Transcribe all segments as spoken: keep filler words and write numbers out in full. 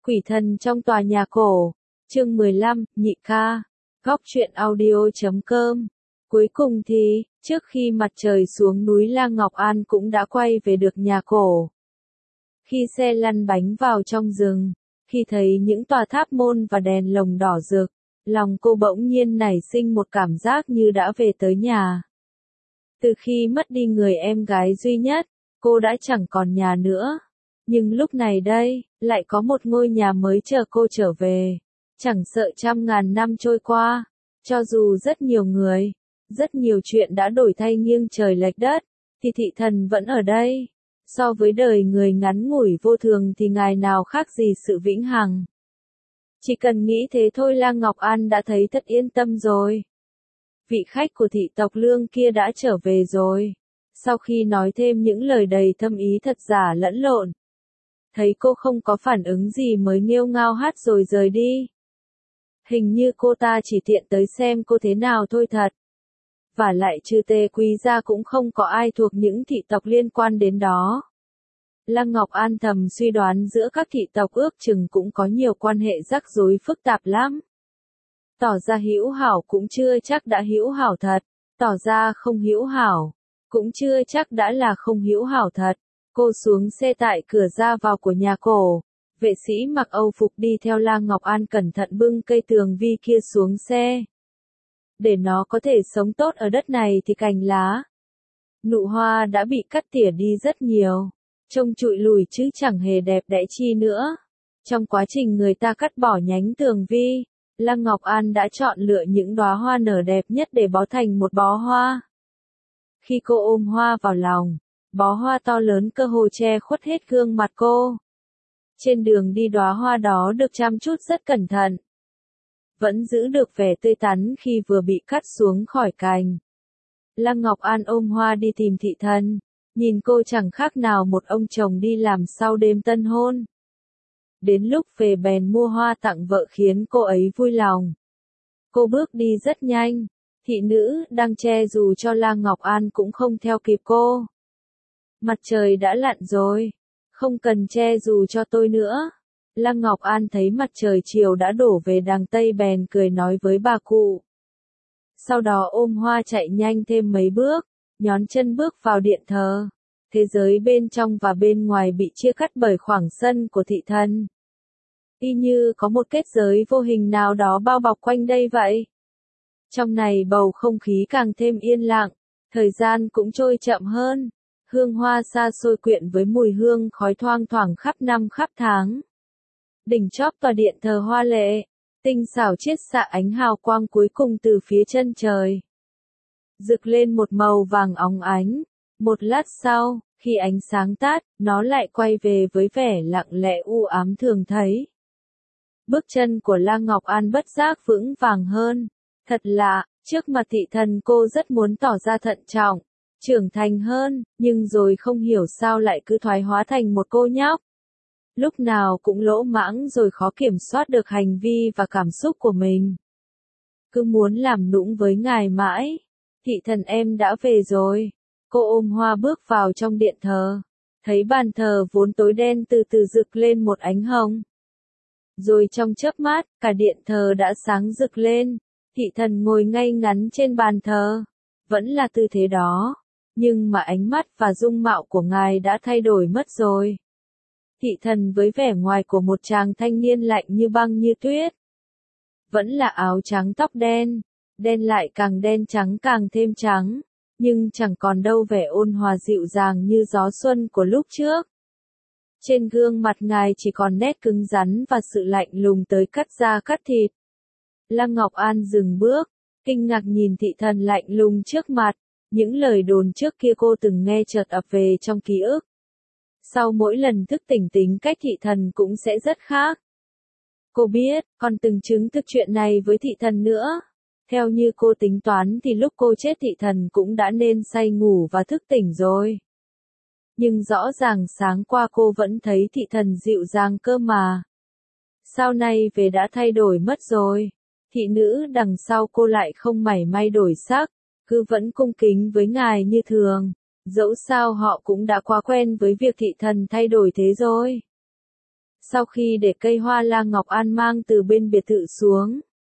Quỷ thần trong tòa nhà cổ, chương mười lăm, nhị ca, góc truyện audio chấm com. Cuối cùng thì, trước khi mặt trời xuống núi La Ngọc An cũng đã quay về được nhà cổ. Khi xe lăn bánh vào trong rừng, khi thấy những tòa tháp môn và đèn lồng đỏ rực, lòng cô bỗng nhiên nảy sinh một cảm giác như đã về tới nhà. Từ khi mất đi người em gái duy nhất, cô đã chẳng còn nhà nữa. Nhưng lúc này đây, lại có một ngôi nhà mới chờ cô trở về. Chẳng sợ trăm ngàn năm trôi qua, cho dù rất nhiều người, rất nhiều chuyện đã đổi thay nghiêng trời lệch đất, thì thị thần vẫn ở đây. So với đời người ngắn ngủi vô thường thì ngài nào khác gì sự vĩnh hằng. Chỉ cần nghĩ thế thôi La Ngọc An đã thấy thật yên tâm rồi. Vị khách của thị tộc Lương kia đã trở về rồi. Sau khi nói thêm những lời đầy thâm ý thật giả lẫn lộn, thấy cô không có phản ứng gì mới nghêu ngao hát rồi rời đi. Hình như cô ta chỉ tiện tới xem cô thế nào thôi thật. Và lại trừ Tề Quý gia cũng không có ai thuộc những thị tộc liên quan đến đó. Lăng Ngọc An thầm suy đoán giữa các thị tộc ước chừng cũng có nhiều quan hệ rắc rối phức tạp lắm. Tỏ ra hữu hảo cũng chưa chắc đã hữu hảo thật, tỏ ra không hữu hảo cũng chưa chắc đã là không hữu hảo thật. Cô xuống xe tại cửa ra vào của nhà cổ. Vệ sĩ mặc Âu phục đi theo La Ngọc An cẩn thận bưng cây tường vi kia xuống xe. Để nó có thể sống tốt ở đất này thì cành lá, nụ hoa đã bị cắt tỉa đi rất nhiều, trông trụi lùi chứ chẳng hề đẹp đẽ chi nữa. Trong quá trình người ta cắt bỏ nhánh tường vi, La Ngọc An đã chọn lựa những đóa hoa nở đẹp nhất để bó thành một bó hoa. Khi cô ôm hoa vào lòng, bó hoa to lớn cơ hồ che khuất hết gương mặt cô. Trên đường đi đóa hoa đó được chăm chút rất cẩn thận, vẫn giữ được vẻ tươi tắn khi vừa bị cắt xuống khỏi cành. Lăng Ngọc An ôm hoa đi tìm thị thần, nhìn cô chẳng khác nào một ông chồng đi làm sau đêm tân hôn. Đến lúc về bèn mua hoa tặng vợ khiến cô ấy vui lòng. Cô bước đi rất nhanh, thị nữ đang che dù cho Lăng Ngọc An cũng không theo kịp cô. Mặt trời đã lặn rồi, không cần che dù cho tôi nữa. Lăng Ngọc An thấy mặt trời chiều đã đổ về đằng Tây bèn cười nói với bà cụ. Sau đó ôm hoa chạy nhanh thêm mấy bước, nhón chân bước vào điện thờ. Thế giới bên trong và bên ngoài bị chia cắt bởi khoảng sân của thị thần. Y như có một kết giới vô hình nào đó bao bọc quanh đây vậy. Trong này bầu không khí càng thêm yên lặng, thời gian cũng trôi chậm hơn. Hương hoa xa xôi quyện với mùi hương khói thoang thoảng khắp năm khắp tháng. Đỉnh chóp tòa điện thờ hoa lệ, tinh xảo chiết xạ ánh hào quang cuối cùng từ phía chân trời. Rực lên một màu vàng óng ánh. Một lát sau, khi ánh sáng tắt, nó lại quay về với vẻ lặng lẽ u ám thường thấy. Bước chân của La Ngọc An bất giác vững vàng hơn. Thật lạ, trước mặt thị thần cô rất muốn tỏ ra thận trọng, trưởng thành hơn, nhưng rồi không hiểu sao lại cứ thoái hóa thành một cô nhóc. Lúc nào cũng lỗ mãng rồi khó kiểm soát được hành vi và cảm xúc của mình. Cứ muốn làm nũng với ngài mãi. Thị thần em đã về rồi. Cô ôm hoa bước vào trong điện thờ. Thấy bàn thờ vốn tối đen từ từ rực lên một ánh hồng. Rồi trong chớp mắt, cả điện thờ đã sáng rực lên. Thị thần ngồi ngay ngắn trên bàn thờ. Vẫn là tư thế đó. Nhưng mà ánh mắt và dung mạo của ngài đã thay đổi mất rồi. Thị thần với vẻ ngoài của một chàng thanh niên lạnh như băng như tuyết. Vẫn là áo trắng tóc đen, đen lại càng đen trắng càng thêm trắng, nhưng chẳng còn đâu vẻ ôn hòa dịu dàng như gió xuân của lúc trước. Trên gương mặt ngài chỉ còn nét cứng rắn và sự lạnh lùng tới cắt da cắt thịt. Lăng Ngọc An dừng bước, kinh ngạc nhìn thị thần lạnh lùng trước mặt, những lời đồn trước kia cô từng nghe chợt ập về trong ký ức. Sau mỗi lần thức tỉnh tính cách thị thần cũng sẽ rất khác. Cô biết, còn từng chứng thực chuyện này với thị thần nữa. Theo như cô tính toán thì lúc cô chết thị thần cũng đã nên say ngủ và thức tỉnh rồi. Nhưng rõ ràng sáng qua cô vẫn thấy thị thần dịu dàng cơ mà. Sao nay về đã thay đổi mất rồi. Thị nữ đằng sau cô lại không mảy may đổi sắc, cứ vẫn cung kính với ngài như thường. Dẫu sao họ cũng đã quá quen với việc thị thần thay đổi thế rồi. Sau khi để cây hoa La Ngọc An mang từ bên biệt thự xuống,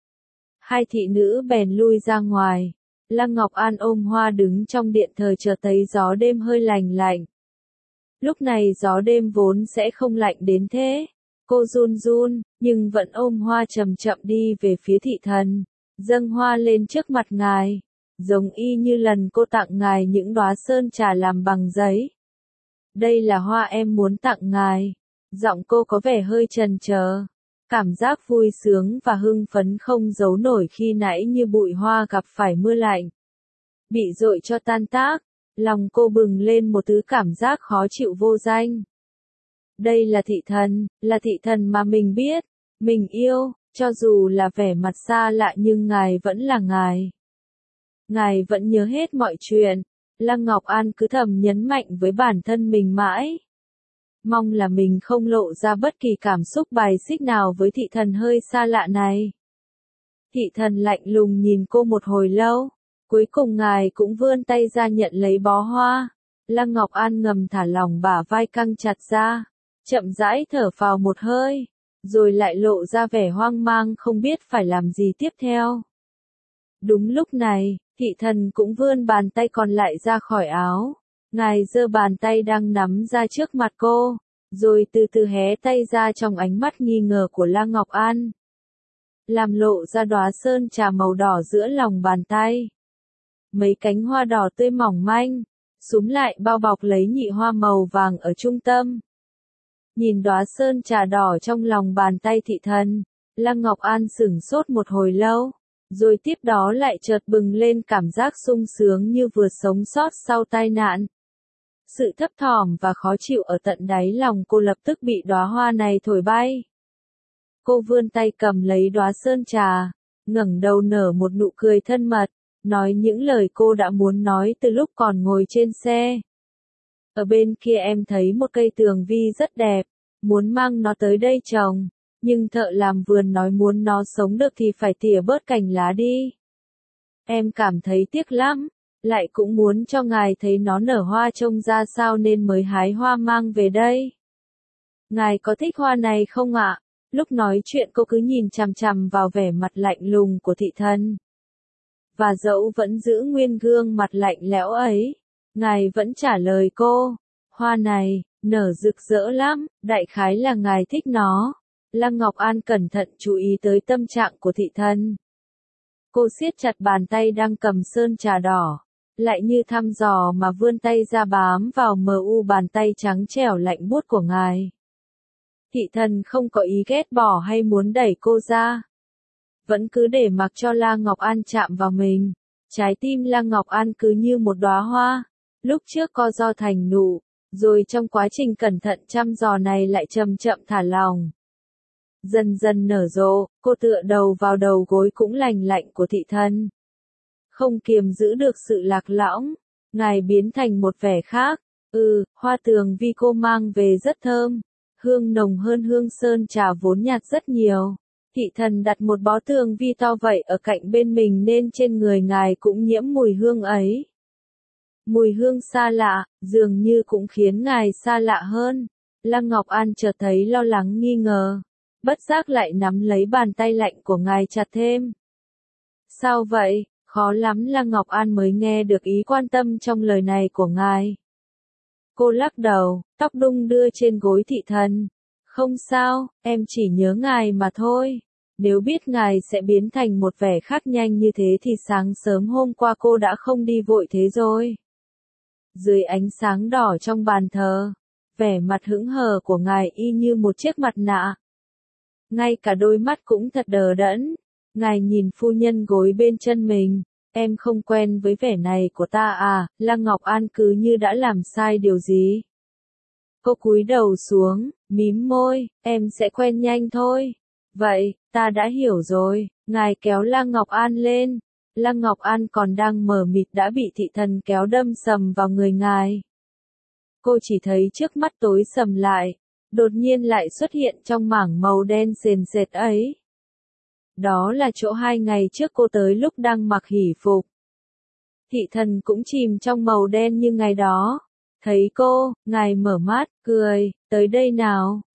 hai thị nữ bèn lui ra ngoài. La Ngọc An ôm hoa đứng trong điện thờ chờ thấy gió đêm hơi lành lạnh. Lúc này gió đêm vốn sẽ không lạnh đến thế. Cô run run, nhưng vẫn ôm hoa chậm chậm đi về phía thị thần, dâng hoa lên trước mặt ngài, giống y như lần cô tặng ngài những đóa sơn trà làm bằng giấy. Đây là hoa em muốn tặng ngài. Giọng cô có vẻ hơi chần chờ. Cảm giác vui sướng và hưng phấn không giấu nổi khi nãy như bụi hoa gặp phải mưa lạnh, bị dội cho tan tác. Lòng cô bừng lên một thứ cảm giác khó chịu vô danh. Đây là thị thần, là thị thần mà mình biết, mình yêu, cho dù là vẻ mặt xa lạ nhưng ngài vẫn là ngài. Ngài vẫn nhớ hết mọi chuyện. Lăng Ngọc An cứ thầm nhấn mạnh với bản thân mình mãi. Mong là mình không lộ ra bất kỳ cảm xúc bài xích nào với thị thần hơi xa lạ này. Thị thần lạnh lùng nhìn cô một hồi lâu. Cuối cùng ngài cũng vươn tay ra nhận lấy bó hoa. Lăng Ngọc An ngầm thả lỏng bả vai căng chặt ra, chậm rãi thở phào một hơi, rồi lại lộ ra vẻ hoang mang không biết phải làm gì tiếp theo. Đúng lúc này, thị thần cũng vươn bàn tay còn lại ra khỏi áo. Ngài giơ bàn tay đang nắm ra trước mặt cô, rồi từ từ hé tay ra trong ánh mắt nghi ngờ của Lăng Ngọc An. Làm lộ ra đóa sơn trà màu đỏ giữa lòng bàn tay. Mấy cánh hoa đỏ tươi mỏng manh, súm lại bao bọc lấy nhị hoa màu vàng ở trung tâm. Nhìn đóa sơn trà đỏ trong lòng bàn tay thị thần, Lăng Ngọc An sửng sốt một hồi lâu, rồi tiếp đó lại chợt bừng lên cảm giác sung sướng như vừa sống sót sau tai nạn. Sự thấp thỏm và khó chịu ở tận đáy lòng cô lập tức bị đóa hoa này thổi bay. Cô vươn tay cầm lấy đóa sơn trà, ngẩng đầu nở một nụ cười thân mật, nói những lời cô đã muốn nói từ lúc còn ngồi trên xe. Ở bên kia em thấy một cây tường vi rất đẹp, muốn mang nó tới đây trồng, nhưng thợ làm vườn nói muốn nó sống được thì phải tỉa bớt cành lá đi. Em cảm thấy tiếc lắm, lại cũng muốn cho ngài thấy nó nở hoa trông ra sao nên mới hái hoa mang về đây. Ngài có thích hoa này không ạ? Lúc nói chuyện cô cứ nhìn chằm chằm vào vẻ mặt lạnh lùng của thị thần. Và dẫu vẫn giữ nguyên gương mặt lạnh lẽo ấy, ngài vẫn trả lời cô, hoa này, nở rực rỡ lắm, đại khái là ngài thích nó. Lăng Ngọc An cẩn thận chú ý tới tâm trạng của thị thần. Cô siết chặt bàn tay đang cầm sơn trà đỏ, lại như thăm dò mà vươn tay ra bám vào mờ u bàn tay trắng trẻo lạnh buốt của ngài. Thị thần không có ý ghét bỏ hay muốn đẩy cô ra. Vẫn cứ để mặc cho La Ngọc An chạm vào mình. Trái tim La Ngọc An cứ như một đóa hoa, lúc trước co ro thành nụ, rồi trong quá trình cẩn thận chăm dò này lại chậm chậm thả lỏng. Dần dần nở rộ, cô tựa đầu vào đầu gối cũng lành lạnh của thị thần. Không kiềm giữ được sự lạc lõng, ngài biến thành một vẻ khác. Ừ, hoa tường vi cô mang về rất thơm, hương nồng hơn hương sơn trà vốn nhạt rất nhiều. Thị thần đặt một bó tường vi to vậy ở cạnh bên mình nên trên người ngài cũng nhiễm mùi hương ấy. Mùi hương xa lạ, dường như cũng khiến ngài xa lạ hơn. Lăng Ngọc An chợt thấy lo lắng nghi ngờ, bất giác lại nắm lấy bàn tay lạnh của ngài chặt thêm. Sao vậy? Khó lắm Lăng Ngọc An mới nghe được ý quan tâm trong lời này của ngài. Cô lắc đầu, tóc đung đưa trên gối thị thần. Không sao, em chỉ nhớ ngài mà thôi. Nếu biết ngài sẽ biến thành một vẻ khác nhanh như thế thì sáng sớm hôm qua cô đã không đi vội thế rồi. Dưới ánh sáng đỏ trong bàn thờ, vẻ mặt hững hờ của ngài y như một chiếc mặt nạ. Ngay cả đôi mắt cũng thật đờ đẫn. Ngài nhìn phu nhân gối bên chân mình. Em không quen với vẻ này của ta à? Lăng Ngọc An cứ như đã làm sai điều gì. Cô cúi đầu xuống, mím môi, em sẽ quen nhanh thôi. Vậy, ta đã hiểu rồi. Ngài kéo Lăng Ngọc An lên. Lăng Ngọc An còn đang mờ mịt đã bị thị thần kéo đâm sầm vào người ngài. Cô chỉ thấy trước mắt tối sầm lại, đột nhiên lại xuất hiện trong mảng màu đen sền sệt ấy. Đó là chỗ hai ngày trước cô tới lúc đang mặc hỷ phục. Thị thần cũng chìm trong màu đen như ngày đó. Thấy cô, ngài mở mắt, cười, tới đây nào,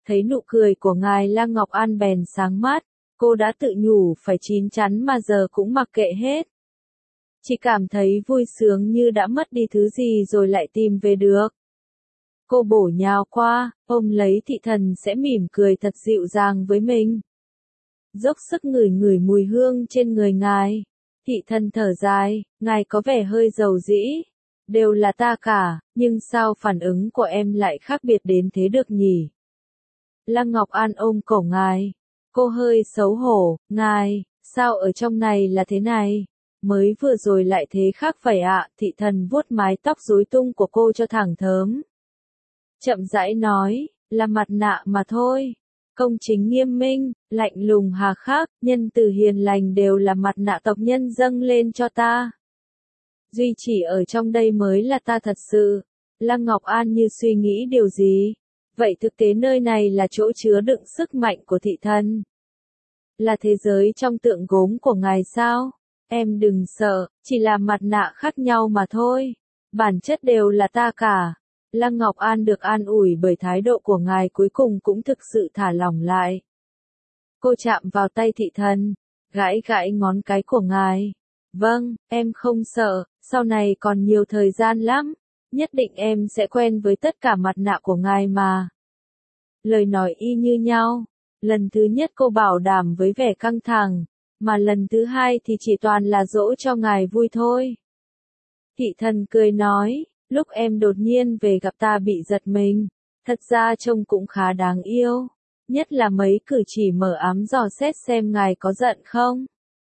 Thấy nụ cười của ngài La Ngọc An bèn sáng mắt, cô đã tự nhủ phải chín chắn mà giờ cũng mặc kệ hết. Chỉ cảm thấy vui sướng như đã mất đi thứ gì rồi lại tìm về được. Cô bổ nhào qua, ôm lấy Thị Thần sẽ mỉm cười thật dịu dàng với mình. Dốc sức ngửi ngửi mùi hương trên người ngài. Thị Thần thở dài, ngài có vẻ hơi dầu dĩ. Đều là ta cả, nhưng sao phản ứng của em lại khác biệt đến thế được nhỉ? La Ngọc An ôm cổ ngài. Cô hơi xấu hổ, ngài, sao ở trong này là thế này? Mới vừa rồi lại thế khác phải ạ, Thị Thần vuốt mái tóc rối tung của cô cho thẳng thớm. Chậm rãi nói, là mặt nạ mà thôi. Công chính nghiêm minh, lạnh lùng hà khắc, nhân từ hiền lành đều là mặt nạ tộc nhân dâng lên cho ta. Duy chỉ ở trong đây mới là ta thật sự. La Ngọc An như suy nghĩ điều gì. Vậy thực tế nơi này là chỗ chứa đựng sức mạnh của Thị Thần. Là thế giới trong tượng gốm của ngài sao? Em đừng sợ, chỉ là mặt nạ khác nhau mà thôi. Bản chất đều là ta cả. La Ngọc An được an ủi bởi thái độ của ngài cuối cùng cũng thực sự thả lỏng lại. Cô chạm vào tay Thị Thần, gãi gãi ngón cái của ngài. Vâng, em không sợ, sau này còn nhiều thời gian lắm. Nhất định em sẽ quen với tất cả mặt nạ của ngài mà. Lời nói y như nhau. Lần thứ nhất cô bảo đảm với vẻ căng thẳng, mà lần thứ hai thì chỉ toàn là dỗ cho ngài vui thôi. Thị Thần cười nói, lúc em đột nhiên về gặp ta bị giật mình, thật ra trông cũng khá đáng yêu, nhất là mấy cử chỉ mờ ám dò xét xem ngài có giận không.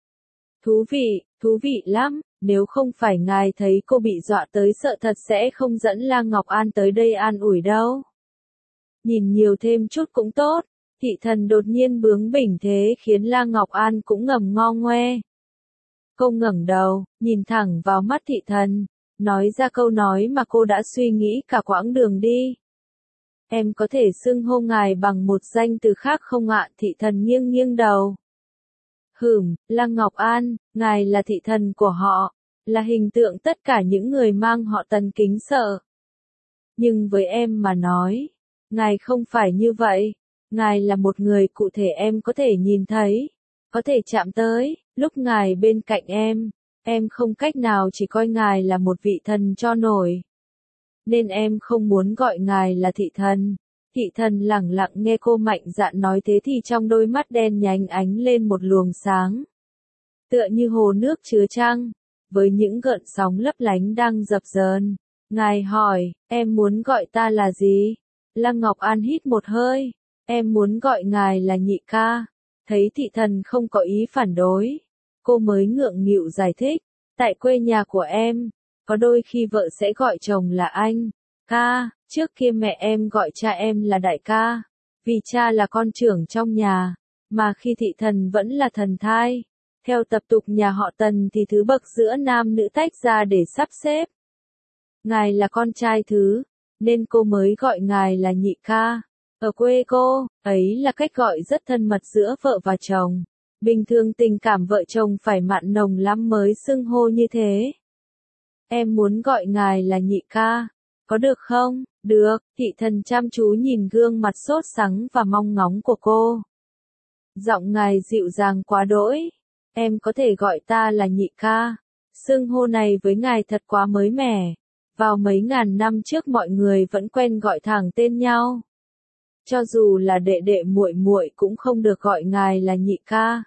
Thú vị, thú vị lắm, nếu không phải ngài thấy cô bị dọa tới sợ thật sẽ không dẫn La Ngọc An tới đây an ủi đâu. Nhìn nhiều thêm chút cũng tốt. Thị Thần đột nhiên bướng bỉnh thế khiến La Ngọc An cũng ngầm ngo ngoe. Cô ngẩng đầu, nhìn thẳng vào mắt Thị Thần, nói ra câu nói mà cô đã suy nghĩ cả quãng đường đi. Em có thể xưng hô ngài bằng một danh từ khác không ạ? Thị Thần nghiêng nghiêng đầu. Hửm, La Ngọc An, ngài là Thị Thần của họ, là hình tượng tất cả những người mang họ Tần kính sợ. Nhưng với em mà nói, ngài không phải như vậy. Ngài là một người cụ thể em có thể nhìn thấy, có thể chạm tới, lúc ngài bên cạnh em, em không cách nào chỉ coi ngài là một vị thần cho nổi. Nên em không muốn gọi ngài là Thị Thần. Thị Thần lẳng lặng nghe cô mạnh dạn nói thế thì trong đôi mắt đen nhánh ánh lên một luồng sáng. Tựa như hồ nước chứa trăng, với những gợn sóng lấp lánh đang dập dờn. Ngài hỏi, em muốn gọi ta là gì? La Ngọc An hít một hơi. Em muốn gọi ngài là nhị ca. Thấy Thị Thần không có ý phản đối, cô mới ngượng nghịu giải thích. Tại quê nhà của em, có đôi khi vợ sẽ gọi chồng là anh, ca, trước kia mẹ em gọi cha em là đại ca, vì cha là con trưởng trong nhà, mà khi Thị Thần vẫn là thần thai. Theo tập tục nhà họ Tần thì thứ bậc giữa nam nữ tách ra để sắp xếp. Ngài là con trai thứ, nên cô mới gọi ngài là nhị ca. Ở quê cô, ấy là cách gọi rất thân mật giữa vợ và chồng. Bình thường tình cảm vợ chồng phải mặn nồng lắm mới xưng hô như thế. Em muốn gọi ngài là nhị ca, có được không? Được, Thị Thần chăm chú nhìn gương mặt sốt sắng và mong ngóng của cô. Giọng ngài dịu dàng quá đỗi. Em có thể gọi ta là nhị ca. Xưng hô này với ngài thật quá mới mẻ. Vào mấy ngàn năm trước mọi người vẫn quen gọi thẳng tên nhau. Cho dù là đệ đệ muội muội cũng không được gọi ngài là nhị ca,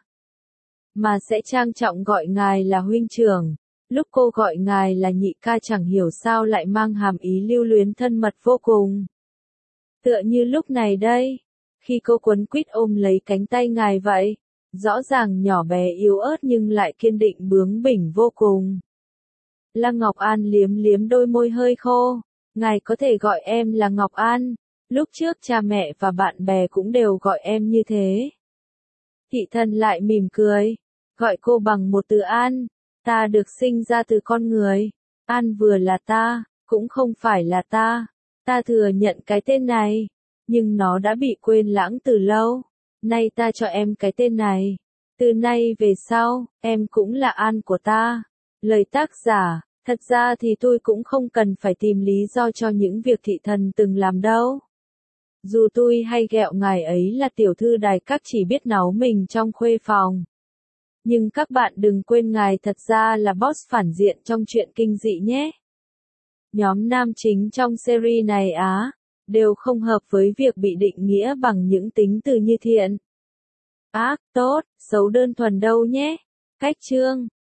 mà sẽ trang trọng gọi ngài là huynh trưởng. Lúc cô gọi ngài là nhị ca chẳng hiểu sao lại mang hàm ý lưu luyến thân mật vô cùng. Tựa như lúc này đây, khi cô quấn quýt ôm lấy cánh tay ngài vậy, rõ ràng nhỏ bé yếu ớt nhưng lại kiên định bướng bỉnh vô cùng. La Ngọc An liếm liếm đôi môi hơi khô, ngài có thể gọi em là Ngọc An. Lúc trước cha mẹ và bạn bè cũng đều gọi em như thế. Thị Thần lại mỉm cười, gọi cô bằng một từ An. Ta được sinh ra từ con người. An vừa là ta, cũng không phải là ta. Ta thừa nhận cái tên này, nhưng nó đã bị quên lãng từ lâu. Nay ta cho em cái tên này. Từ nay về sau, em cũng là An của ta. Lời tác giả, thật ra thì tôi cũng không cần phải tìm lý do cho những việc Thị Thần từng làm đâu. Dù tôi hay ghẹo ngài ấy là tiểu thư đài các chỉ biết náu mình trong khuê phòng. Nhưng các bạn đừng quên ngài thật ra là boss phản diện trong chuyện kinh dị nhé. Nhóm nam chính trong series này á, đều không hợp với việc bị định nghĩa bằng những tính từ như thiện, ác, tốt, xấu đơn thuần đâu nhé. Cách chương